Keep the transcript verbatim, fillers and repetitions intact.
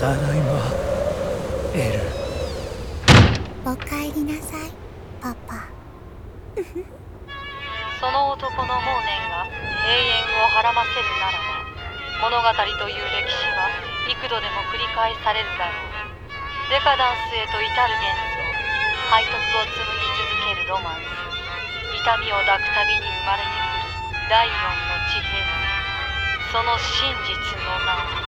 ただいま、エル。 おかえりなさい、パパ。 その男の妄念が永遠をはらませるならば、物語という歴史は幾度でも繰り返されるだろう。デカダンスへと至る幻想、背徳を紡ぎ続けるロマンス、痛みを抱くたびに生まれてくる第四の地平線、その真実の名を。